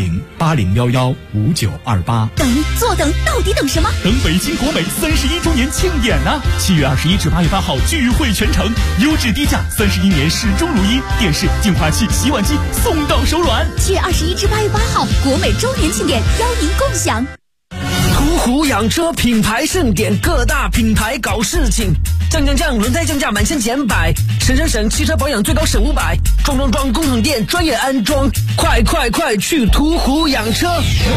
01080115928。 等，到底等什么？ 等北京国美31周年庆典啊！7月21至8月8号聚会全城，优质低价，31年始终如一，电视、净化器、洗碗机送到手软。 7月21至8月8号，国美周年庆典邀您共享。 途虎养车品牌盛典，各大品牌搞事情，降，轮胎降价满1000减100，省，汽车保养最高省500，装，工厂店专业安装，快去途虎养车。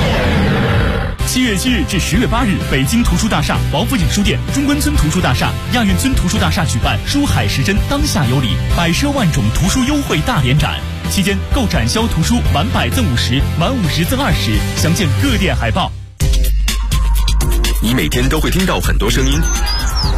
7月7日至10月8日，北京图书大厦、王府井书店、中关村图书大厦、亚运村图书大厦举办书海时针当下有礼，百奢万种图书优惠大联展，期间购展销图书满100赠50，满50赠20，详见各店海报。 你每天都会听到很多声音，